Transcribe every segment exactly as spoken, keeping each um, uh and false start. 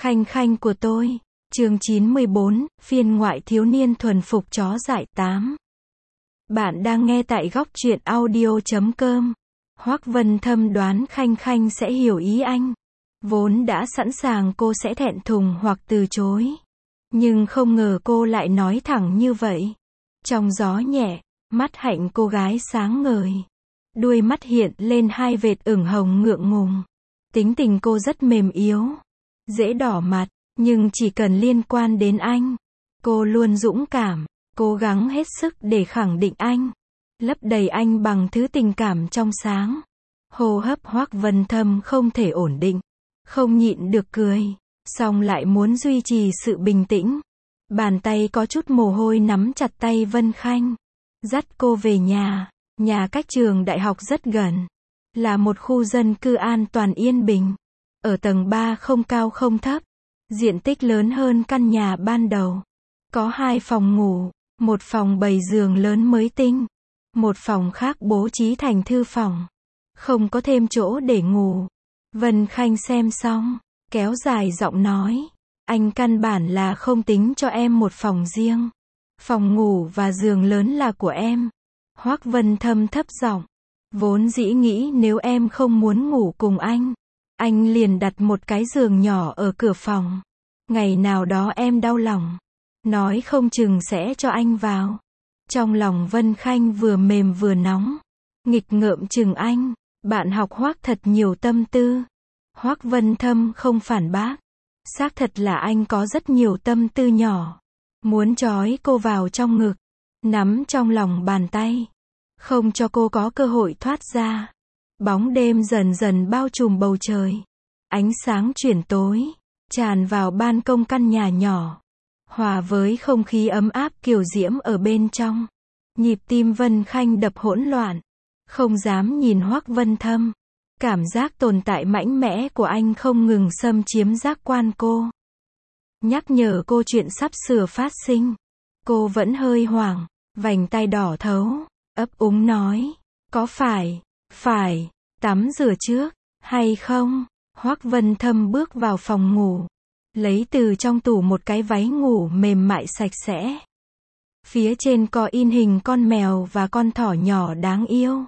Khanh khanh của tôi. Chương chín mươi bốn, phiên ngoại thiếu niên thuần phục chó dại tám. Bạn đang nghe tại góc truyện audio chấm com. Hoắc Vân Thâm đoán Khanh khanh sẽ hiểu ý anh. Vốn đã sẵn sàng cô sẽ thẹn thùng hoặc từ chối. Nhưng không ngờ cô lại nói thẳng như vậy. Trong gió nhẹ, mắt hạnh cô gái sáng ngời. Đuôi mắt hiện lên hai vệt ửng hồng ngượng ngùng. Tính tình cô rất mềm yếu, dễ đỏ mặt, nhưng chỉ cần liên quan đến anh, cô luôn dũng cảm, cố gắng hết sức để khẳng định anh, lấp đầy anh bằng thứ tình cảm trong sáng. Hô hấp Hoắc Vân Thâm không thể ổn định, không nhịn được cười, song lại muốn duy trì sự bình tĩnh. Bàn tay có chút mồ hôi nắm chặt tay Vân Khanh, dắt cô về nhà. Nhà cách trường đại học rất gần, là một khu dân cư an toàn yên bình. Ở tầng ba không cao không thấp, diện tích lớn hơn căn nhà ban đầu. Có hai phòng ngủ, một phòng bày giường lớn mới tinh, một phòng khác bố trí thành thư phòng. Không có thêm chỗ để ngủ. Vân Khanh xem xong, kéo dài giọng nói, anh căn bản là không tính cho em một phòng riêng. Phòng ngủ và giường lớn là của em. Hoắc Vân Thâm thấp giọng, vốn dĩ nghĩ nếu em không muốn ngủ cùng anh, anh liền đặt một cái giường nhỏ ở cửa phòng. Ngày nào đó em đau lòng, nói không chừng sẽ cho anh vào. Trong lòng Vân Khanh vừa mềm vừa nóng, nghịch ngợm chừng anh, bạn học Hoắc thật nhiều tâm tư. Hoắc Vân Thâm không phản bác, xác thật là anh có rất nhiều tâm tư nhỏ, muốn trói cô vào trong ngực, nắm trong lòng bàn tay, không cho cô có cơ hội thoát ra. Bóng đêm dần dần bao trùm bầu trời, ánh sáng chuyển tối, tràn vào ban công căn nhà nhỏ, hòa với không khí ấm áp kiều diễm ở bên trong. Nhịp tim Vân Khanh đập hỗn loạn, không dám nhìn Hoắc Vân Thâm. Cảm giác tồn tại mạnh mẽ của anh không ngừng xâm chiếm giác quan cô, nhắc nhở cô chuyện sắp sửa phát sinh. Cô vẫn hơi hoảng, vành tay đỏ thấu, ấp úng nói, có phải, phải, tắm rửa trước, hay không? Hoắc Vân Thâm bước vào phòng ngủ, lấy từ trong tủ một cái váy ngủ mềm mại sạch sẽ. Phía trên có in hình con mèo và con thỏ nhỏ đáng yêu.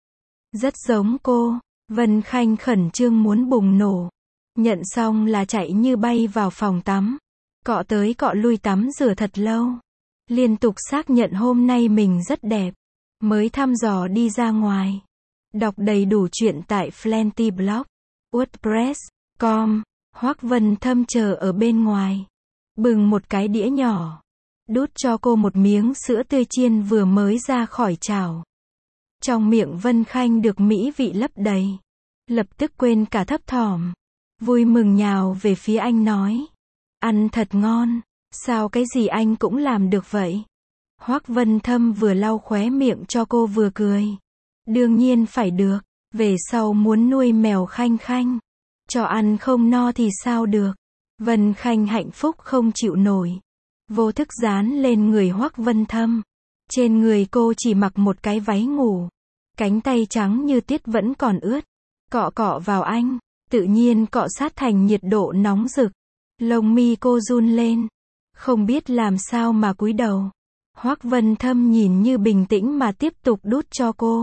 Rất giống cô. Vân Khanh khẩn trương muốn bùng nổ. Nhận xong là chạy như bay vào phòng tắm. Cọ tới cọ lui tắm rửa thật lâu. Liên tục xác nhận hôm nay mình rất đẹp. Mới thăm dò đi ra ngoài. Đọc đầy đủ chuyện tại Flentyblog, WordPress, com. Hoắc Vân Thâm chờ ở bên ngoài. Bưng một cái đĩa nhỏ. Đút cho cô một miếng sữa tươi chiên vừa mới ra khỏi chảo. Trong miệng Vân Khanh được mỹ vị lấp đầy. Lập tức quên cả thấp thỏm. Vui mừng nhào về phía anh nói. Ăn thật ngon. Sao cái gì anh cũng làm được vậy? Hoắc Vân Thâm vừa lau khóe miệng cho cô vừa cười. Đương nhiên phải được. Về sau muốn nuôi mèo Khanh khanh, cho ăn không no thì sao được? Vân Khanh hạnh phúc không chịu nổi. Vô thức dán lên người Hoắc Vân Thâm. Trên người cô chỉ mặc một cái váy ngủ. Cánh tay trắng như tuyết vẫn còn ướt. Cọ cọ vào anh, tự nhiên cọ sát thành nhiệt độ nóng rực. Lông mi cô run lên. Không biết làm sao mà cúi đầu. Hoắc Vân Thâm nhìn như bình tĩnh mà tiếp tục đút cho cô.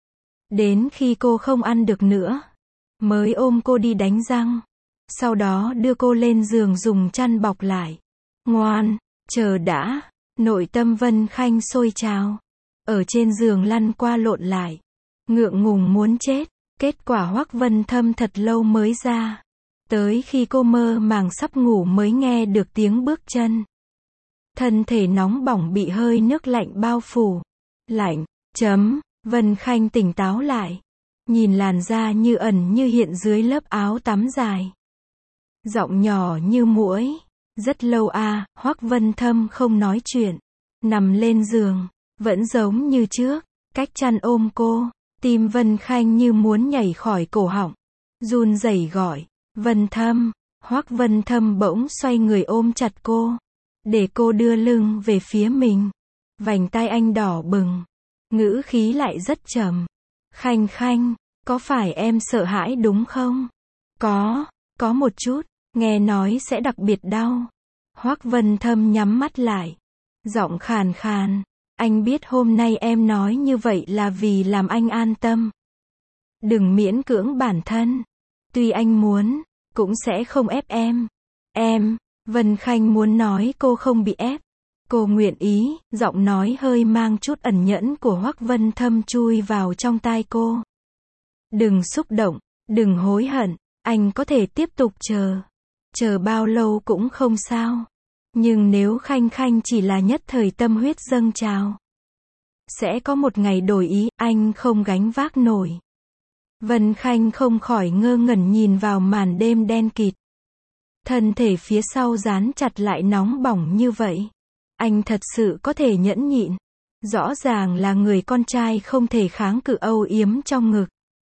Đến khi cô không ăn được nữa, mới ôm cô đi đánh răng. Sau đó đưa cô lên giường dùng chăn bọc lại. Ngoan, chờ đã. Nội tâm Vân Khanh sôi trào. Ở trên giường lăn qua lộn lại. Ngượng ngùng muốn chết. Kết quả Hoắc Vân Thâm thật lâu mới ra. Tới khi cô mơ màng sắp ngủ mới nghe được tiếng bước chân. Thân thể nóng bỏng bị hơi nước lạnh bao phủ. Lạnh, chấm. Vân Khanh tỉnh táo lại. Nhìn làn da như ẩn như hiện dưới lớp áo tắm dài. Giọng nhỏ như muỗi. Rất lâu à, Hoắc Vân Thâm không nói chuyện. Nằm lên giường, vẫn giống như trước, cách chăn ôm cô. Tim Vân Khanh như muốn nhảy khỏi cổ họng. Run rẩy gọi, Vân Thâm. Hoắc Vân Thâm bỗng xoay người ôm chặt cô. Để cô đưa lưng về phía mình. Vành tai anh đỏ bừng. Ngữ khí lại rất trầm. Khanh khanh, có phải em sợ hãi đúng không? Có, có một chút. Nghe nói sẽ đặc biệt đau. Hoắc Vân Thâm nhắm mắt lại. Giọng khàn khàn. Anh biết hôm nay em nói như vậy là vì làm anh an tâm. Đừng miễn cưỡng bản thân. Tuy anh muốn, cũng sẽ không ép em. Em, Vân Khanh muốn nói cô không bị ép. Cô nguyện ý, giọng nói hơi mang chút ẩn nhẫn của Hoắc Vân Thâm chui vào trong tai cô. Đừng xúc động, đừng hối hận, anh có thể tiếp tục chờ. Chờ bao lâu cũng không sao. Nhưng nếu Khanh Khanh chỉ là nhất thời tâm huyết dâng trào, sẽ có một ngày đổi ý, anh không gánh vác nổi. Vân Khanh không khỏi ngơ ngẩn nhìn vào màn đêm đen kịt. Thân thể phía sau dán chặt lại nóng bỏng như vậy. Anh thật sự có thể nhẫn nhịn. Rõ ràng là người con trai không thể kháng cự âu yếm trong ngực.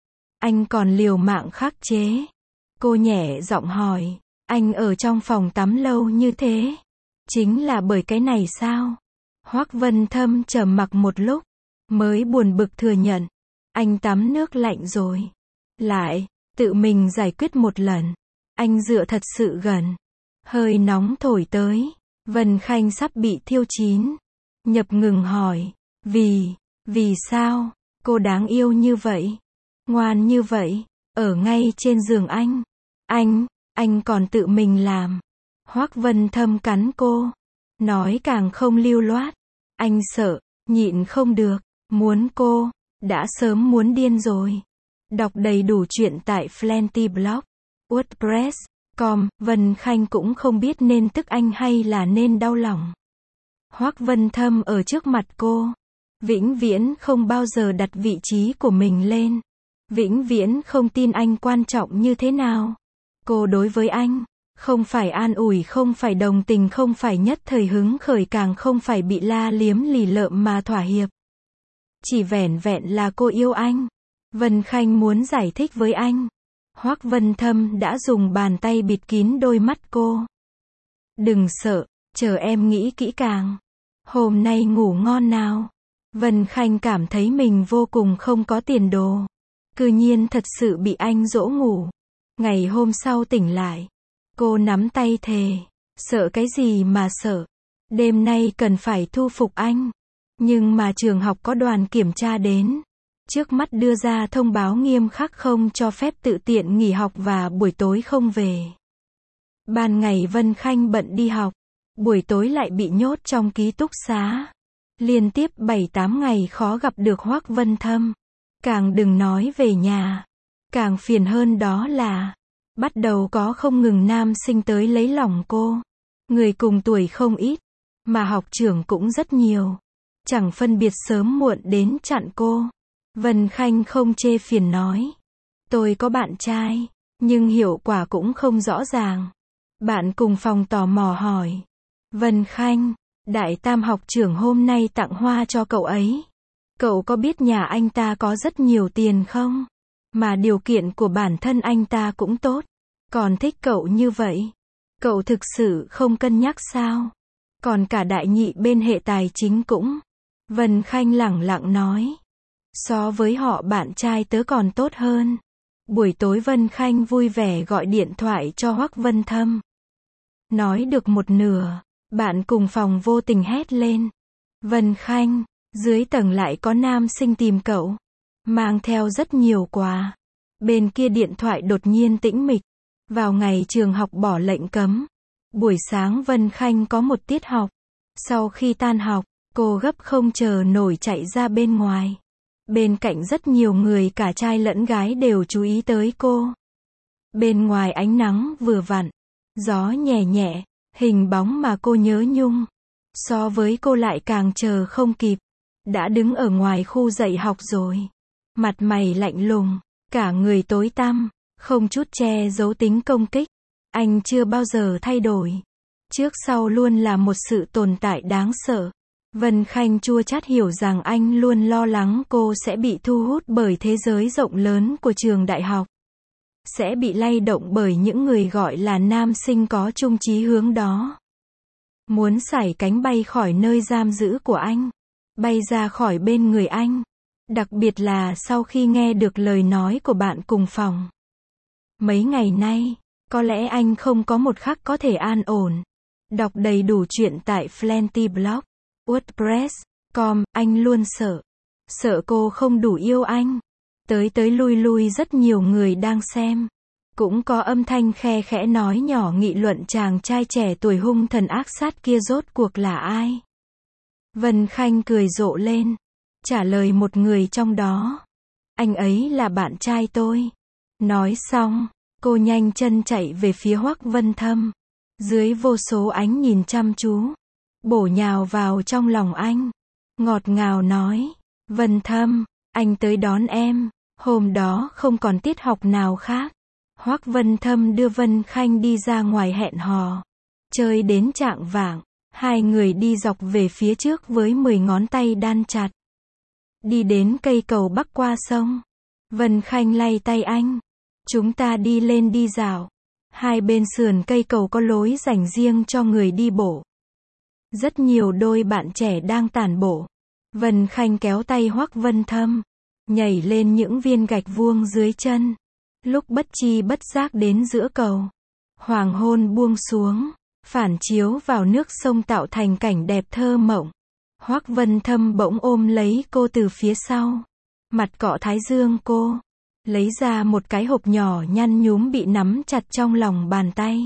Anh còn liều mạng khắc chế. Cô nhẹ giọng hỏi, anh ở trong phòng tắm lâu như thế, chính là bởi cái này sao? Hoắc Vân Thâm trầm mặc một lúc, mới buồn bực thừa nhận, anh tắm nước lạnh rồi. Lại, tự mình giải quyết một lần. Anh dựa thật sự gần. Hơi nóng thổi tới. Vân Khanh sắp bị thiêu chín. Nhập ngừng hỏi, vì, vì sao, cô đáng yêu như vậy, ngoan như vậy, ở ngay trên giường anh. Anh, anh còn tự mình làm. Hoắc Vân Thâm cắn cô. Nói càng không lưu loát. Anh sợ, nhịn không được, muốn cô, đã sớm muốn điên rồi. Đọc đầy đủ chuyện tại Flentyblog, WordPress chấm com, Vân Khanh cũng không biết nên tức anh hay là nên đau lòng. Hoắc Vân Thâm ở trước mặt cô, vĩnh viễn không bao giờ đặt vị trí của mình lên. Vĩnh viễn không tin anh quan trọng như thế nào. Cô đối với anh, không phải an ủi, không phải đồng tình, không phải nhất thời hứng khởi, càng không phải bị la liếm lì lợm mà thỏa hiệp. Chỉ vẻn vẹn là cô yêu anh. Vân Khanh muốn giải thích với anh. Hoắc Vân Thâm đã dùng bàn tay bịt kín đôi mắt cô. Đừng sợ, chờ em nghĩ kỹ càng. Hôm nay ngủ ngon nào. Vân Khanh cảm thấy mình vô cùng không có tiền đồ. Cư nhiên thật sự bị anh dỗ ngủ. Ngày hôm sau tỉnh lại, cô nắm tay thề. Sợ cái gì mà sợ. Đêm nay cần phải thu phục anh. Nhưng mà trường học có đoàn kiểm tra đến. Trước mắt đưa ra thông báo nghiêm khắc không cho phép tự tiện nghỉ học và buổi tối không về. Ban ngày Vân Khanh bận đi học, buổi tối lại bị nhốt trong ký túc xá. Liên tiếp bảy tám ngày khó gặp được Hoắc Vân Thâm. Càng đừng nói về nhà. Càng phiền hơn đó là, bắt đầu có không ngừng nam sinh tới lấy lòng cô. Người cùng tuổi không ít, mà học trưởng cũng rất nhiều. Chẳng phân biệt sớm muộn đến chặn cô. Vân Khanh không chê phiền nói, tôi có bạn trai, nhưng hiệu quả cũng không rõ ràng. Bạn cùng phòng tò mò hỏi, Vân Khanh, đại tam học trưởng hôm nay tặng hoa cho cậu ấy. Cậu có biết nhà anh ta có rất nhiều tiền không? Mà điều kiện của bản thân anh ta cũng tốt. Còn thích cậu như vậy. Cậu thực sự không cân nhắc sao? Còn cả đại nhị bên hệ tài chính cũng. Vân Khanh lẳng lặng nói. So với họ bạn trai tớ còn tốt hơn. Buổi tối Vân Khanh vui vẻ gọi điện thoại cho Hoắc Vân Thâm. Nói được một nửa, bạn cùng phòng vô tình hét lên. Vân Khanh, dưới tầng lại có nam sinh tìm cậu. Mang theo rất nhiều quà. Bên kia điện thoại đột nhiên tĩnh mịch. Vào ngày trường học bỏ lệnh cấm. Buổi sáng Vân Khanh có một tiết học. Sau khi tan học, cô gấp không chờ nổi chạy ra bên ngoài. Bên cạnh rất nhiều người cả trai lẫn gái đều chú ý tới cô. Bên ngoài ánh nắng vừa vặn, gió nhẹ nhẹ, hình bóng mà cô nhớ nhung. So với cô lại càng chờ không kịp. Đã đứng ở ngoài khu dạy học rồi. Mặt mày lạnh lùng, cả người tối tăm, không chút che giấu tính công kích. Anh chưa bao giờ thay đổi. Trước sau luôn là một sự tồn tại đáng sợ. Vân Khanh chua chát hiểu rằng anh luôn lo lắng cô sẽ bị thu hút bởi thế giới rộng lớn của trường đại học. Sẽ bị lay động bởi những người gọi là nam sinh có chung chí hướng đó. Muốn sải cánh bay khỏi nơi giam giữ của anh. Bay ra khỏi bên người anh. Đặc biệt là sau khi nghe được lời nói của bạn cùng phòng. Mấy ngày nay, Có lẽ anh không có một khắc có thể an ổn. Đọc đầy đủ chuyện tại Flentyblog, WordPress chấm com, anh luôn sợ. Sợ cô không đủ yêu anh. Tới tới lui lui rất nhiều người đang xem. Cũng có âm thanh khe khẽ nói nhỏ nghị luận chàng trai trẻ tuổi hung thần ác sát kia rốt cuộc là ai. Vân Khanh cười rộ lên. Trả lời một người trong đó. Anh ấy là bạn trai tôi. Nói xong, cô nhanh chân chạy về phía Hoắc Vân Thâm. Dưới vô số ánh nhìn chăm chú. Bổ nhào vào trong lòng anh. Ngọt ngào nói. Vân Thâm, anh tới đón em. Hôm đó không còn tiết học nào khác. Hoắc Vân Thâm đưa Vân Khanh đi ra ngoài hẹn hò. Chơi đến chạng vạng. Hai người đi dọc về phía trước với mười ngón tay đan chặt. Đi đến cây cầu bắc qua sông. Vân Khanh lay tay anh. Chúng ta đi lên đi dạo. Hai bên sườn cây cầu có lối dành riêng cho người đi bộ. Rất nhiều đôi bạn trẻ đang tản bộ. Vân Khanh kéo tay Hoắc Vân Thâm. Nhảy lên những viên gạch vuông dưới chân. Lúc bất chi bất giác đến giữa cầu. Hoàng hôn buông xuống. Phản chiếu vào nước sông tạo thành cảnh đẹp thơ mộng. Hoắc Vân Thâm bỗng ôm lấy cô từ phía sau. Mặt cọ thái dương cô. Lấy ra một cái hộp nhỏ nhăn nhúm bị nắm chặt trong lòng bàn tay.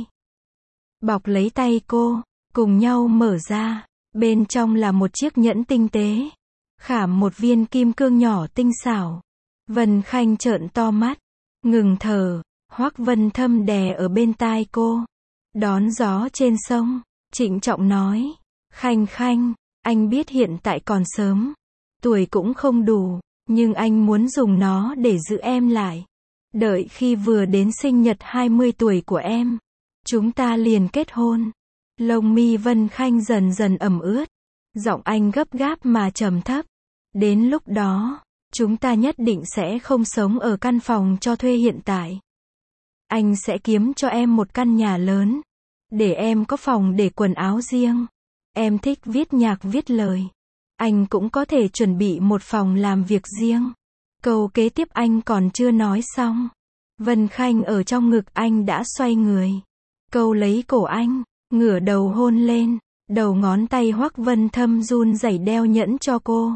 Bọc lấy tay cô. Cùng nhau mở ra. Bên trong là một chiếc nhẫn tinh tế. Khảm một viên kim cương nhỏ tinh xảo. Vân Khanh trợn to mắt. Ngừng thở. Hoắc Vân Thâm đè ở bên tai cô. Đón gió trên sông. Trịnh trọng nói. Khanh Khanh, anh biết hiện tại còn sớm. Tuổi cũng không đủ. Nhưng anh muốn dùng nó để giữ em lại. Đợi khi vừa đến sinh nhật hai mươi tuổi của em. Chúng ta liền kết hôn. Lông mi Vân Khanh dần dần ẩm ướt. Giọng anh gấp gáp mà trầm thấp. Đến lúc đó, chúng ta nhất định sẽ không sống ở căn phòng cho thuê hiện tại. Anh sẽ kiếm cho em một căn nhà lớn. Để em có phòng để quần áo riêng. Em thích viết nhạc viết lời. Anh cũng có thể chuẩn bị một phòng làm việc riêng. Câu kế tiếp anh còn chưa nói xong. Vân Khanh ở trong ngực anh đã xoay người. Câu lấy cổ anh, ngửa đầu hôn lên. Đầu ngón tay Hoắc Vân Thâm run rẩy đeo nhẫn cho cô.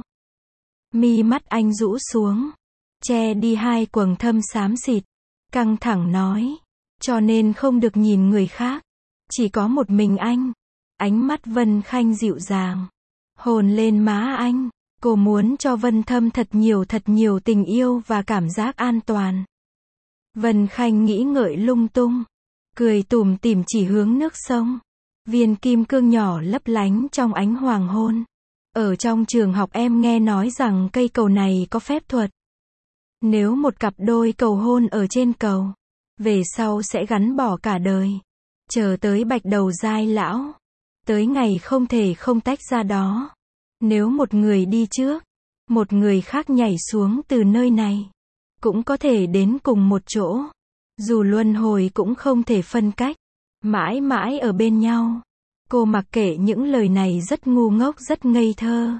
Mi mắt anh rũ xuống. Che đi hai quầng thâm xám xịt. Căng thẳng nói. Cho nên không được nhìn người khác. Chỉ có một mình anh. Ánh mắt Vân Khanh dịu dàng. Hôn lên má anh. Cô muốn cho Vân Thâm thật nhiều thật nhiều tình yêu và cảm giác an toàn. Vân Khanh nghĩ ngợi lung tung. Cười tủm tỉm chỉ hướng nước sông. Viên kim cương nhỏ lấp lánh trong ánh hoàng hôn. Ở trong trường học em nghe nói rằng cây cầu này có phép thuật. Nếu một cặp đôi cầu hôn ở trên cầu. Về sau sẽ gắn bó cả đời. Chờ tới bạch đầu giai lão. Tới ngày không thể không tách ra đó. Nếu một người đi trước. Một người khác nhảy xuống từ nơi này. Cũng có thể đến cùng một chỗ. Dù luân hồi cũng không thể phân cách. Mãi mãi ở bên nhau. Cô mặc kệ những lời này rất ngu ngốc rất ngây thơ.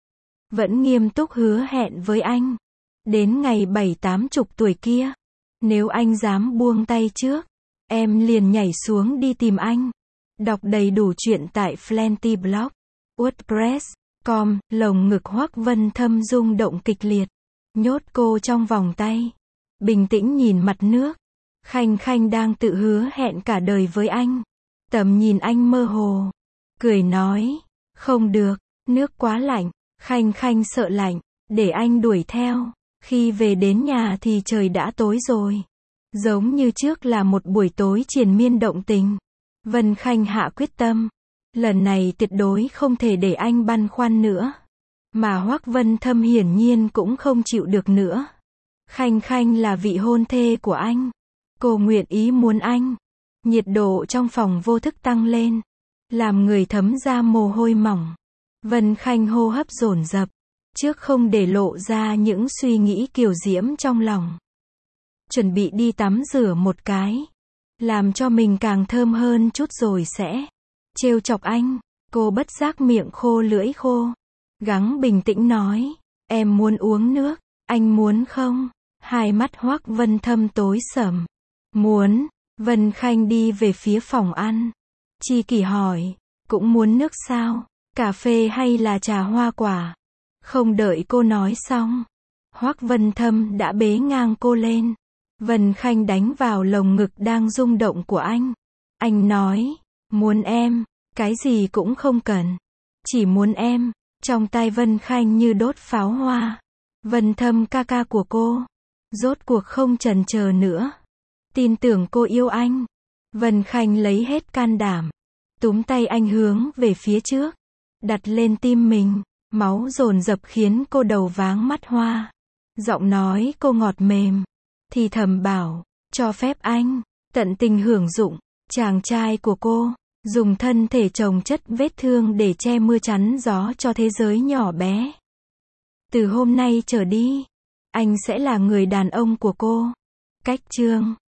Vẫn nghiêm túc hứa hẹn với anh. Đến ngày bảy tám chục tuổi kia. Nếu anh dám buông tay trước. Em liền nhảy xuống đi tìm anh. Đọc đầy đủ chuyện tại Flentyblog, WordPress chấm com, lồng ngực Hoắc Vân Thâm rung động kịch liệt. Nhốt cô trong vòng tay. Bình tĩnh nhìn mặt nước. Khanh Khanh đang tự hứa hẹn cả đời với anh. Tầm nhìn anh mơ hồ. Cười nói. Không được, nước quá lạnh. Khanh Khanh sợ lạnh. Để anh đuổi theo. Khi về đến nhà thì trời đã tối rồi. Giống như trước là một buổi tối triền miên động tình. Vân Khanh hạ quyết tâm. Lần này tuyệt đối không thể để anh băn khoăn nữa. Mà Hoắc Vân Thâm hiển nhiên cũng không chịu được nữa. Khanh Khanh là vị hôn thê của anh. Cô nguyện ý muốn anh. Nhiệt độ trong phòng vô thức tăng lên. Làm người thấm ra mồ hôi mỏng. Vân Khanh hô hấp dồn dập. Trước không để lộ ra những suy nghĩ kiều diễm trong lòng. Chuẩn bị đi tắm rửa một cái. Làm cho mình càng thơm hơn chút rồi sẽ trêu chọc anh. Cô bất giác miệng khô lưỡi khô. Gắng bình tĩnh nói. Em muốn uống nước. Anh muốn không? Hai mắt Hoắc Vân Thâm tối sầm. Muốn. Vân Khanh đi về phía phòng ăn. Chi Kỷ hỏi, cũng muốn nước sao? Cà phê hay là trà hoa quả? Không đợi cô nói xong, Hoắc Vân Thâm đã bế ngang cô lên. Vân Khanh đánh vào lồng ngực đang rung động của anh. Anh nói, muốn em, cái gì cũng không cần. Chỉ muốn em. Trong tay Vân Khanh như đốt pháo hoa. Vân Thâm ca ca của cô. Rốt cuộc không chần chờ nữa. Tin tưởng cô yêu anh. Vân Khanh lấy hết can đảm. Túm tay anh hướng về phía trước. Đặt lên tim mình. Máu dồn dập khiến cô đầu váng mắt hoa. Giọng nói cô ngọt mềm. Thì thầm bảo, cho phép anh tận tình hưởng dụng. Chàng trai của cô dùng thân thể chồng chất vết thương để che mưa chắn gió cho thế giới nhỏ bé. Từ hôm nay trở đi, anh sẽ là người đàn ông của cô. Cách chương